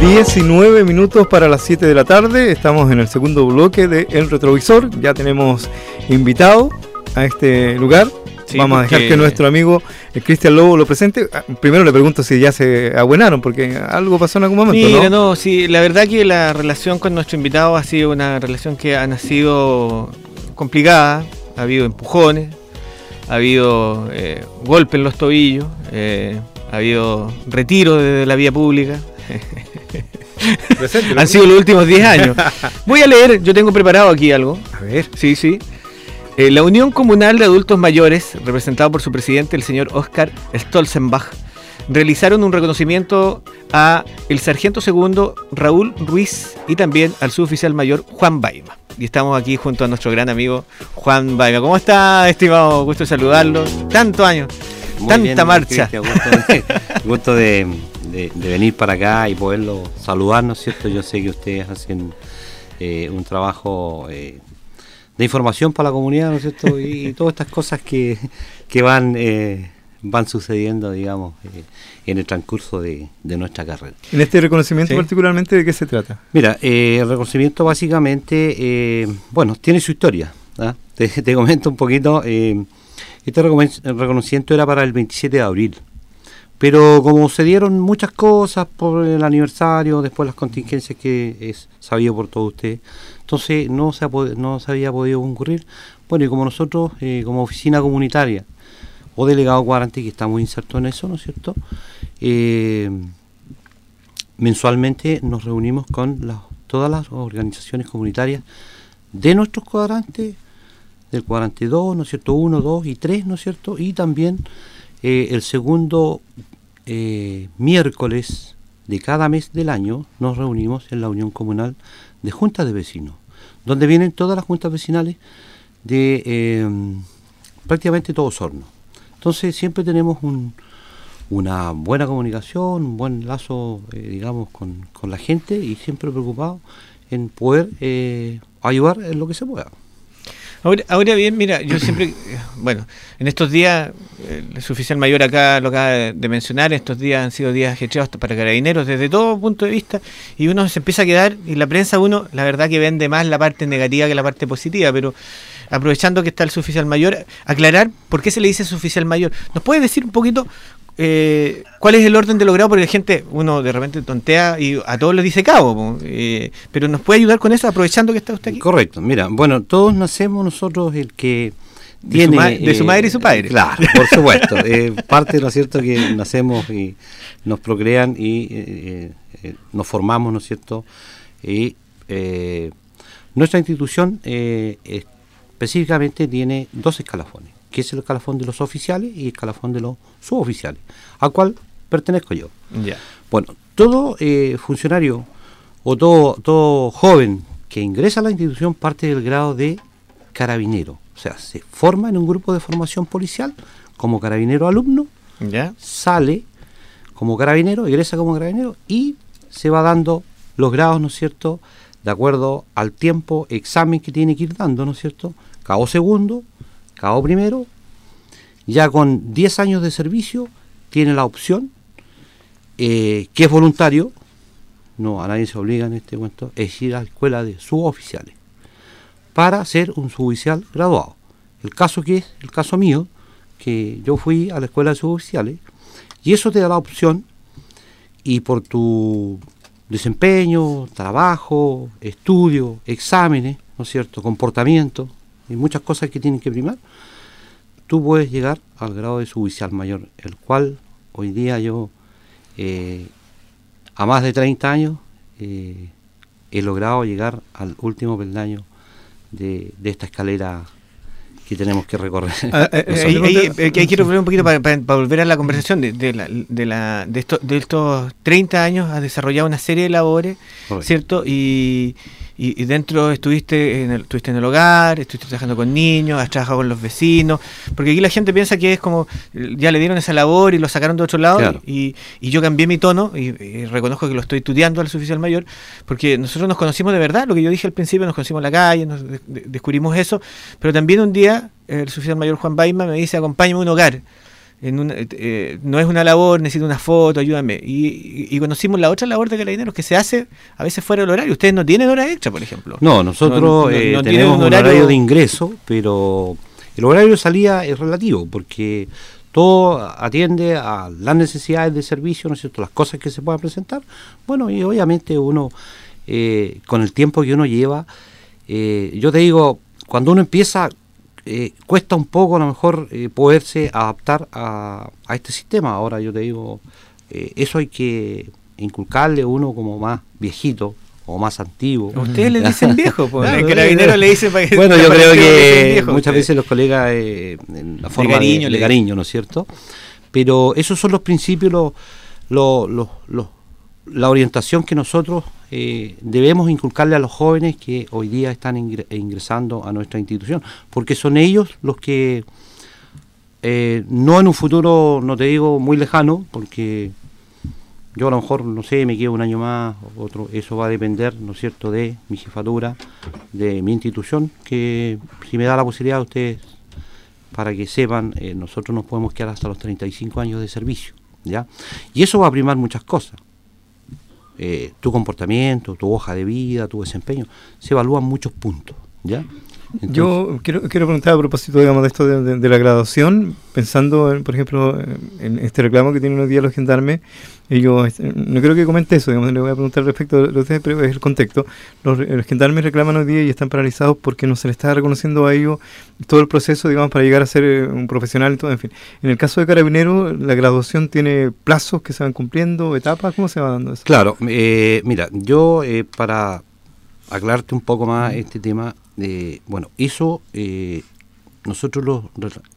19 minutos para las 7 de la tarde, estamos en el segundo bloque de El Retrovisor, ya tenemos invitado a este lugar. Sí, vamos a dejar que nuestro amigo Cristian Lobo lo presente. Primero le pregunto si ya se abuenaron, porque algo pasó en algún momento. Mira, no, sí, la verdad que la relación con nuestro invitado ha sido una relación que ha nacido complicada, ha habido empujones, ha habido golpes en los tobillos, ha habido retiro de la vía pública. Han sido los últimos 10 años. Voy a leer, yo tengo preparado aquí algo. A ver. Sí. La Unión Comunal de Adultos Mayores, representado por su presidente, el señor Oscar Stolzenbach, realizaron un reconocimiento a el sargento segundo Raúl Ruiz y también al suboficial mayor Juan Baima. Y estamos aquí junto a nuestro gran amigo Juan Baima. ¿Cómo está, estimado? Gusto de saludarlo. Tantos años, muy tanta bien, marcha. Gusto de venir para acá y poderlo saludar, ¿no es cierto? Yo sé que ustedes hacen un trabajo de información para la comunidad, ¿no es cierto? Y todas estas cosas que van sucediendo, digamos, en el transcurso de nuestra carrera. ¿En este reconocimiento particularmente de qué se trata? Mira, el reconocimiento básicamente, tiene su historia, ¿ah? Te comento un poquito. Este reconocimiento era para el 27 de abril. Pero como se dieron muchas cosas por el aniversario, después las contingencias que es sabido por todos ustedes, entonces no se había podido concurrir. Bueno, y como nosotros, como oficina comunitaria o delegado cuadrante, que estamos insertos en eso, ¿no es cierto? Mensualmente nos reunimos con todas las organizaciones comunitarias de nuestros cuadrantes, del cuadrante 2, ¿no es cierto? 1, 2 y 3, ¿no es cierto? Y también el segundo miércoles de cada mes del año nos reunimos en la Unión Comunal de Juntas de Vecinos, donde vienen todas las juntas vecinales de prácticamente todo Osorno. Entonces siempre tenemos una buena comunicación, un buen lazo, digamos, con la gente, y siempre preocupados en poder ayudar en lo que se pueda. Ahora bien, mira, yo siempre, en estos días, el suboficial mayor acá lo acaba de mencionar, estos días han sido días ajetreados para carabineros desde todo punto de vista, y uno se empieza a quedar, y la prensa la verdad que vende más la parte negativa que la parte positiva, pero aprovechando que está el suboficial mayor, aclarar por qué se le dice suboficial mayor. ¿Nos puede decir un poquito cuál es el orden de logrado? Porque la gente, uno de repente tontea y a todos les dice cabo, pero ¿nos puede ayudar con eso aprovechando que está usted aquí? Correcto, mira, todos nacemos nosotros el que tiene... de su madre y su padre. Claro, por supuesto, parte, ¿no es cierto?, que nacemos y nos procrean y nos formamos, ¿no es cierto?, y nuestra institución específicamente tiene 2 escalafones, que es el escalafón de los oficiales y el escalafón de los suboficiales, al cual pertenezco yo. Yeah. Bueno, todo funcionario o todo joven que ingresa a la institución parte del grado de carabinero, o sea, se forma en un grupo de formación policial como carabinero alumno, yeah, sale como carabinero, egresa como carabinero y se va dando los grados, ¿no es cierto?, de acuerdo al tiempo, examen que tiene que ir dando, ¿no es cierto?, cabo segundo, cabo primero. Ya con 10 años de servicio tiene la opción, que es voluntario, no a nadie se obliga en este momento, es ir a la escuela de suboficiales para ser un suboficial graduado. El caso mío, que yo fui a la escuela de suboficiales, y eso te da la opción, y por tu desempeño, trabajo, estudio, exámenes, ¿no es cierto?, comportamiento y muchas cosas que tienen que primar, tú puedes llegar al grado de suboficial mayor, el cual hoy día yo, a más de 30 años, he logrado llegar al último peldaño de esta escalera que tenemos que recorrer. Ahí quiero volver un poquito para volver a la conversación de estos 30 años. Has desarrollado una serie de labores, correcto, ¿cierto? Y dentro estuviste en el hogar, estuviste trabajando con niños, has trabajado con los vecinos, porque aquí la gente piensa que es como, ya le dieron esa labor y lo sacaron de otro lado, claro. y yo cambié mi tono y reconozco que lo estoy estudiando al suboficial mayor, porque nosotros nos conocimos de verdad, lo que yo dije al principio, nos conocimos en la calle, nos descubrimos eso, pero también un día el suboficial mayor Juan Baima me dice, acompáñame a un hogar. no es una labor, necesito una foto, ayúdame. Y conocimos la otra labor de Carabineros que se hace a veces fuera del horario. Ustedes no tienen hora extra, por ejemplo. No, nosotros tenemos un horario de ingreso, pero el horario de salida es relativo, porque todo atiende a las necesidades de servicio, ¿no es cierto?, las cosas que se puedan presentar. Bueno, y obviamente uno, con el tiempo que uno lleva, yo te digo, cuando uno empieza, cuesta un poco a lo mejor poderse adaptar a este sistema. Ahora yo te digo, eso hay que inculcarle a uno como más viejito o más antiguo. Ustedes le dicen viejo, pues. El carabinero le dice para que... Bueno, yo creo que muchas veces los colegas, en la forma de cariño, ¿no es cierto? Pero esos son los principios, la orientación que nosotros debemos inculcarle a los jóvenes que hoy día están ingresando a nuestra institución, porque son ellos los que, no en un futuro, no te digo muy lejano, porque yo a lo mejor, no sé, me quedo un año más, otro, eso va a depender, ¿no es cierto?, de mi jefatura, de mi institución, que si me da la posibilidad a ustedes, para que sepan, nosotros nos podemos quedar hasta los 35 años de servicio, ¿ya? Y eso va a primar muchas cosas. Tu comportamiento, tu hoja de vida, tu desempeño, se evalúan muchos puntos, ¿ya? Entonces, yo quiero preguntar a propósito, digamos, de esto de la graduación, pensando, por ejemplo, en este reclamo que tienen hoy día los gendarmes. Ellos, no creo que comente eso, digamos, le voy a preguntar respecto a ustedes, pero es el contexto. Los gendarmes reclaman hoy día y están paralizados porque no se les está reconociendo a ellos todo el proceso, digamos, para llegar a ser un profesional y todo, en fin. En el caso de Carabineros, ¿la graduación tiene plazos que se van cumpliendo, etapas? ¿Cómo se va dando eso? Claro, mira, yo para aclararte un poco más este tema, bueno, eso nosotros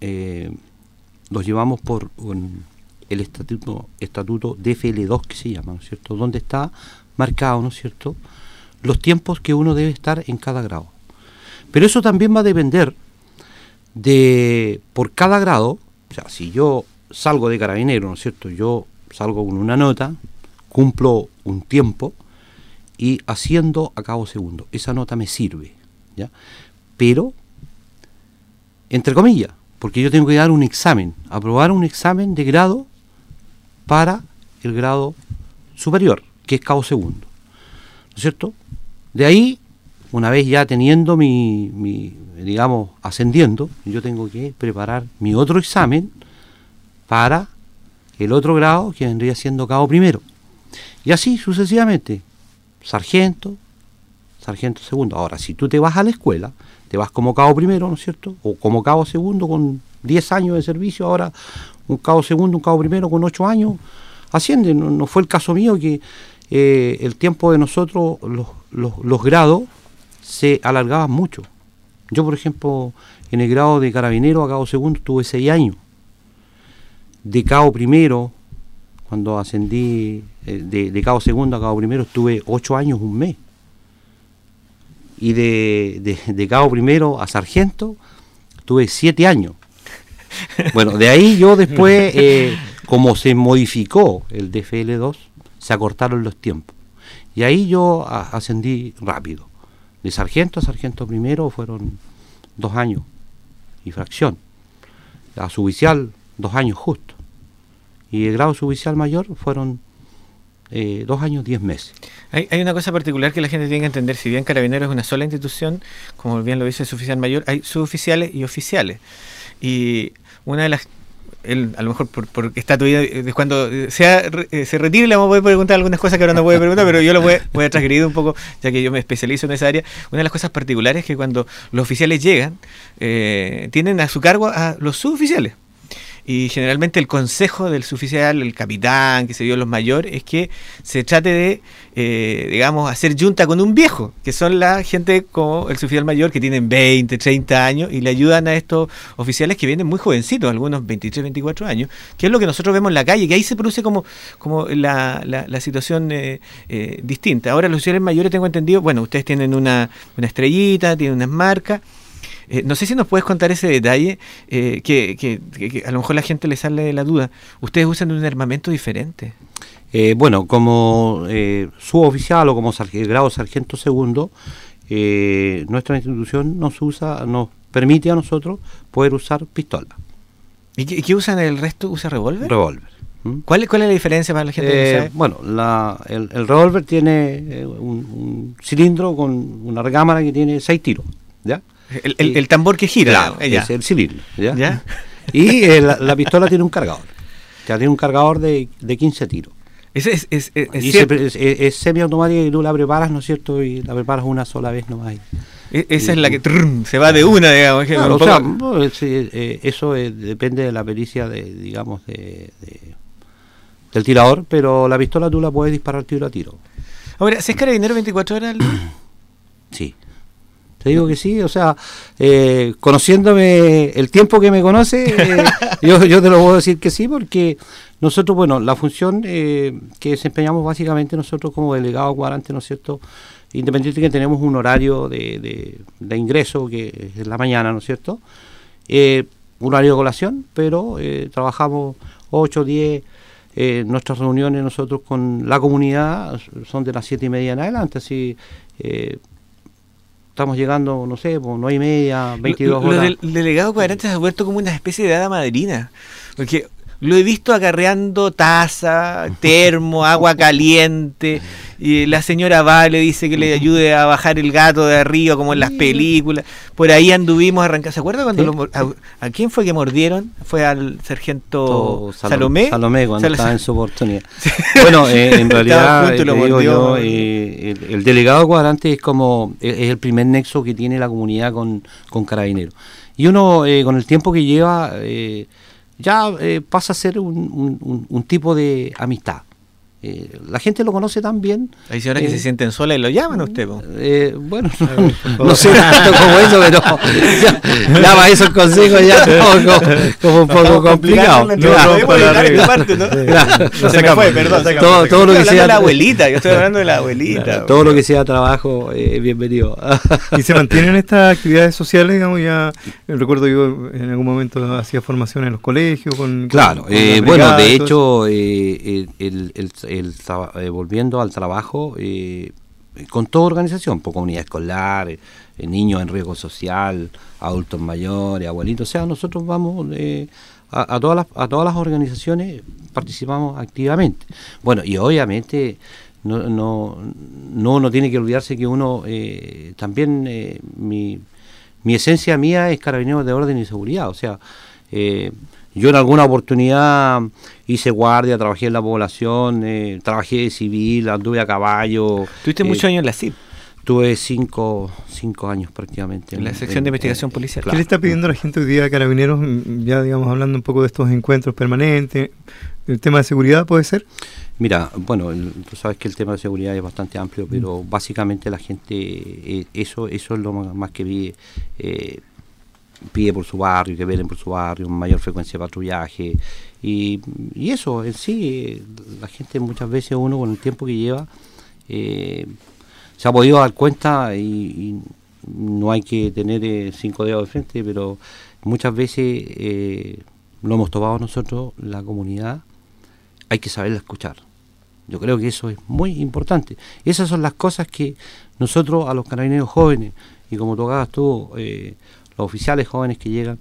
los llevamos por el estatuto DFL2, que se llama, ¿no es cierto?, donde está marcado, ¿no es cierto?, los tiempos que uno debe estar en cada grado. Pero eso también va a depender de, por cada grado, o sea, si yo salgo de carabinero, ¿no es cierto?, yo salgo con una nota, cumplo un tiempo y haciendo a cabo segundo, esa nota me sirve, ¿ya? Pero, entre comillas, porque yo tengo que dar un examen, aprobar un examen de grado para el grado superior, que es cabo segundo, ¿no es cierto? De ahí, una vez ya teniendo digamos, ascendiendo, yo tengo que preparar mi otro examen para el otro grado, que vendría siendo cabo primero. Y así sucesivamente, sargento segundo. Ahora, si tú te vas a la escuela, te vas como cabo primero, ¿no es cierto?, o como cabo segundo con 10 años de servicio, ahora un cabo segundo, un cabo primero con 8 años, asciende. No fue el caso mío que el tiempo de nosotros, los grados, se alargaban mucho. Yo, por ejemplo, en el grado de carabinero a cabo segundo tuve 6 años. De cabo primero, cuando ascendí de cabo segundo a cabo primero, estuve 8 años, un mes. Y de cabo primero a sargento tuve 7 años. Bueno, de ahí yo después, como se modificó el DFL2, se acortaron los tiempos. Y ahí yo ascendí rápido. De sargento a sargento primero fueron 2 años y fracción. A suboficial 2 años justo. Y el grado suboficial mayor fueron 2 años, 10 meses. Hay una cosa particular que la gente tiene que entender. Si bien Carabineros es una sola institución, como bien lo dice el suboficial mayor, hay suboficiales y oficiales. Y una de las... a lo mejor porque está todavía, cuando se retire le vamos a poder preguntar algunas cosas que ahora no puede preguntar, pero yo lo voy a transgredir un poco, ya que yo me especializo en esa área. Una de las cosas particulares es que cuando los oficiales llegan, tienen a su cargo a los suboficiales. Y generalmente el consejo del suboficial, el capitán, que se dio los mayores, es que se trate de, digamos, hacer yunta con un viejo, que son la gente como el suboficial mayor, que tienen 20, 30 años, y le ayudan a estos oficiales que vienen muy jovencitos, algunos 23, 24 años, que es lo que nosotros vemos en la calle, que ahí se produce como la situación distinta. Ahora los oficiales mayores, tengo entendido, bueno, ustedes tienen una estrellita, tienen unas marcas. No sé si nos puedes contar ese detalle, que a lo mejor la gente le sale la duda. ¿Ustedes usan un armamento diferente? Bueno, como suboficial o como grado sargento segundo, nuestra institución nos permite a nosotros poder usar pistola. ¿Y qué usan el resto? ¿Usa revólver? Revólver. ¿Cuál es la diferencia para la gente que sabe? Bueno, el revólver tiene un cilindro con una recámara que tiene 6 tiros, ¿ya? El tambor que gira. Claro, es el cilindro, ¿ya? Y la pistola tiene un cargador. Ya tiene un cargador de 15 tiros. Es semiautomática y tú la preparas, ¿no es cierto? Y la preparas una sola vez nomás. Esa es la que se va de una, digamos. Claro, eso depende de la pericia del tirador, pero la pistola tú la puedes disparar tiro a tiro. Ahora, ¿se es carabinero 24 horas al día? Sí. Te digo que sí, o sea, conociéndome el tiempo que me conoce, yo te lo puedo decir que sí, porque nosotros, bueno, la función que desempeñamos básicamente nosotros como delegado cuadrante, ¿no es cierto?, independiente que tenemos un horario de ingreso que es la mañana, ¿no es cierto?, un horario de colación, pero trabajamos 8, 10, nuestras reuniones nosotros con la comunidad son de las 7:30 en adelante, así... estamos llegando, no sé, por 9:30, 22 horas. El delegado cuadrante se ha vuelto como una especie de hada madrina, porque lo he visto acarreando taza, termo, agua caliente, y la señora Vale dice que le ayude a bajar el gato de arriba, como en las películas. Por ahí anduvimos arrancando. ¿Se acuerda cuando a quién fue que mordieron? Fue al sargento Salomé. Salomé, cuando estaba en su oportunidad. Bueno, en realidad, el delegado cuadrante es el primer nexo que tiene la comunidad con Carabineros. Y uno, con el tiempo que lleva... ya pasa a ser un tipo de amistad. La gente lo conoce tan bien. Hay señoras que se sienten solas y lo llaman a usted. Bueno, no sé tanto como eso, pero ya para esos consejos ya como un poco complicado. Todo lo que sea la abuelita, yo estoy hablando de la abuelita. Todo lo que sea trabajo es bienvenido. ¿Y se mantienen estas actividades sociales? Digamos, ya recuerdo yo en algún momento hacía formación en los colegios. Claro, bueno, de hecho, volviendo al trabajo, con toda organización, por comunidad escolar, niños en riesgo social, adultos mayores, abuelitos, o sea, nosotros vamos a todas las organizaciones, participamos activamente. Bueno, y obviamente no tiene que olvidarse que uno también, mi esencia mía es carabinero de orden y seguridad, o sea, yo en alguna oportunidad hice guardia, trabajé en la población, trabajé de civil, anduve a caballo. ¿Tuviste muchos años en la CIP? Tuve 5 años prácticamente. En la sección de investigación policial. ¿Qué le está pidiendo a la gente hoy día a Carabineros, ya digamos hablando un poco de estos encuentros permanentes? ¿El tema de seguridad puede ser? Mira, bueno, tú sabes que el tema de seguridad es bastante amplio, pero básicamente la gente, eso es lo más que pide por su barrio, que velen por su barrio, mayor frecuencia de patrullaje y eso en sí, la gente muchas veces uno con el tiempo que lleva se ha podido dar cuenta y no hay que tener 5 dedos de frente, pero muchas veces lo hemos tomado nosotros, la comunidad, hay que saberla escuchar. Yo creo que eso es muy importante. Esas son las cosas que nosotros a los carabineros jóvenes, y como tocabas tú, los oficiales jóvenes que llegan,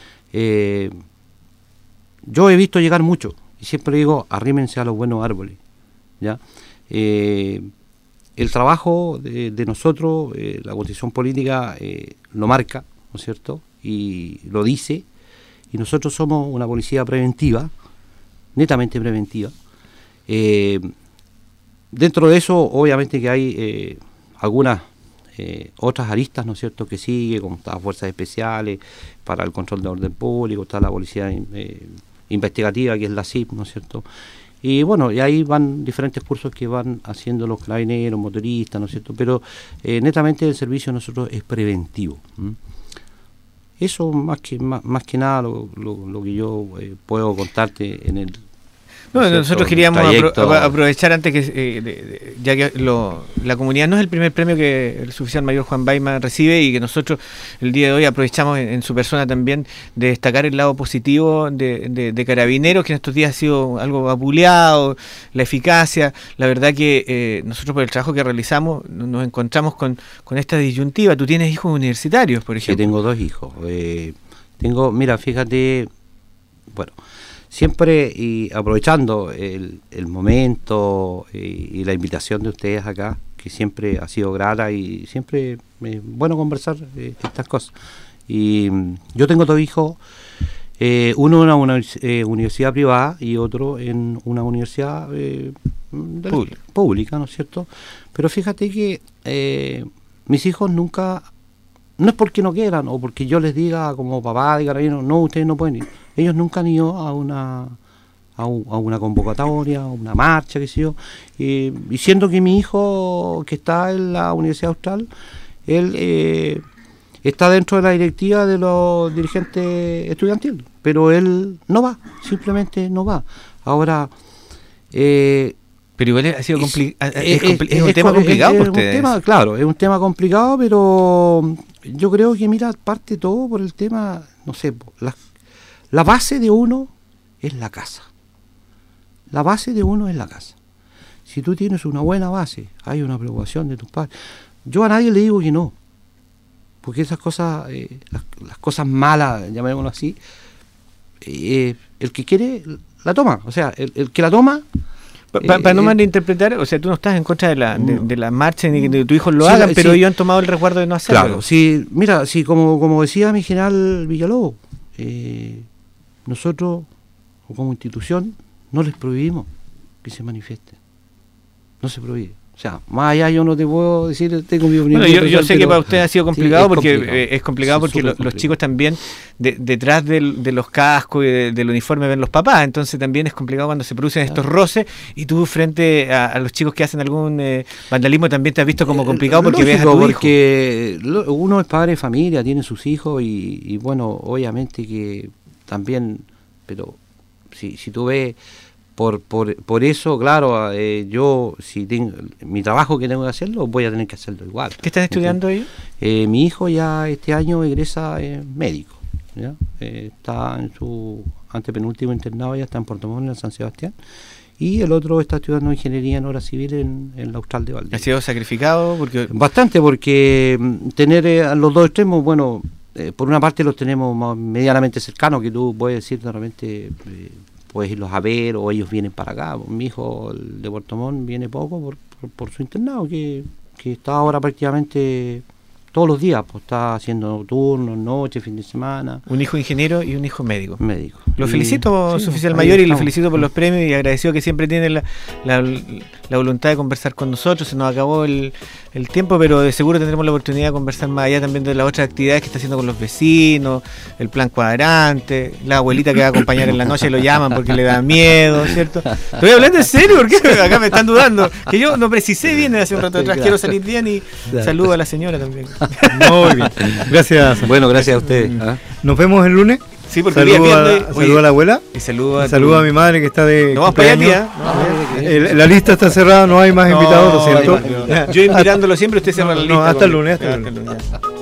yo he visto llegar mucho y siempre digo, arrímense a los buenos árboles, ¿ya? El trabajo de nosotros, la constitución política lo marca, ¿no es cierto? Y lo dice, y nosotros somos una policía preventiva, netamente preventiva. Dentro de eso, obviamente que hay algunas otras aristas, ¿no es cierto?, que sigue, como las fuerzas especiales para el control de orden público, está la policía investigativa, que es la CIP, ¿no es cierto? Y bueno, y ahí van diferentes cursos que van haciendo los carabineros, motoristas, ¿no es cierto? Pero netamente el servicio de nosotros es preventivo. Eso más que nada lo que yo puedo contarte en el... No, nosotros queríamos aprovechar antes que, ya que la comunidad no es el primer premio que el suboficial mayor Juan Baima recibe y que nosotros el día de hoy aprovechamos en su persona también de destacar el lado positivo de Carabineros, que en estos días ha sido algo vapuleado, la eficacia. La verdad que nosotros por el trabajo que realizamos nos encontramos con esta disyuntiva. Tú tienes hijos universitarios, por ejemplo. Sí, tengo 2 hijos. Mira, fíjate... bueno, siempre y aprovechando el momento y la invitación de ustedes acá, que siempre ha sido grata y siempre es bueno conversar estas cosas. Y yo tengo 2 hijos, uno en una universidad privada y otro en una universidad pública, ¿no es cierto? Pero fíjate que mis hijos nunca, no es porque no quieran o porque yo les diga como papá de Carabineros, no, ustedes no pueden ir. Ellos nunca han ido a una convocatoria, a una marcha, qué sé yo, y siendo que mi hijo que está en la Universidad Austral, él está dentro de la directiva de los dirigentes estudiantiles, pero él no va, simplemente no va. Ahora, pero igual ha sido es un tema complicado para ustedes. Claro, es un tema complicado, pero yo creo que, mira, parte todo por el tema, no sé, la base de uno es la casa. La base de uno es la casa. Si tú tienes una buena base, hay una preocupación de tus padres. Yo a nadie le digo que no, porque esas cosas, las cosas malas, llamémoslo así, el que quiere la toma. O sea, el que la toma... Para no malinterpretar, o sea, tú no estás en contra de la marcha ni de tu hijo lo hagan, pero ellos han tomado el resguardo de no hacerlo. Claro, sí, mira, sí, como decía mi general Villalobos, nosotros, como institución, no les prohibimos que se manifiesten. No se prohíbe. O sea, más allá yo no te puedo decir, tengo mi opinión. Bueno, yo sé que para usted ha sido complicado, porque es complicado porque los chicos también detrás de los cascos y del uniforme ven los papás, entonces también es complicado cuando se producen estos roces y tú frente a los chicos que hacen algún vandalismo también te has visto como complicado porque ves a tu hijo. Porque uno es padre de familia, tiene sus hijos y bueno, obviamente que también, pero si tú ves... Por eso, claro, yo, si tengo mi trabajo que tengo que hacerlo, voy a tener que hacerlo igual. ¿Qué están estudiando ellos? Mi hijo ya este año egresa médico, ¿ya? Está en su antepenúltimo internado, ya está en Puerto Montt, en San Sebastián, y el otro está estudiando ingeniería en obra civil en la Austral de Valdivia. ¿Ha sido sacrificado? Bastante, porque tener los dos extremos, bueno, por una parte los tenemos medianamente cercanos, que tú puedes decir de repente... puedes irlos a ver o ellos vienen para acá. Mi hijo, el de Puerto Montt, viene poco por su internado, que está ahora prácticamente todos los días, pues está haciendo turnos, noches, fin de semana. Un hijo ingeniero y un hijo médico. Médico. Lo felicito, su oficial mayor, y lo felicito por los premios y agradecido que siempre tiene la voluntad de conversar con nosotros. Se nos acabó el tiempo, pero de seguro tendremos la oportunidad de conversar más allá también de las otras actividades que está haciendo con los vecinos, el plan cuadrante, la abuelita que va a acompañar en la noche y lo llaman porque le da miedo, ¿cierto? Estoy hablando en serio porque acá me están dudando, que yo no precisé bien hace un rato atrás, quiero salir bien y saludo a la señora también. Muy bien, gracias. Bueno, gracias a ustedes. Nos vemos el lunes. Sí, porque saludo a la abuela y saludo a mi madre que está de no vamos para allá, tía. La lista está cerrada, no hay más invitados, lo siento. Yo mirándolo siempre, usted cierra la lista. Hasta el lunes.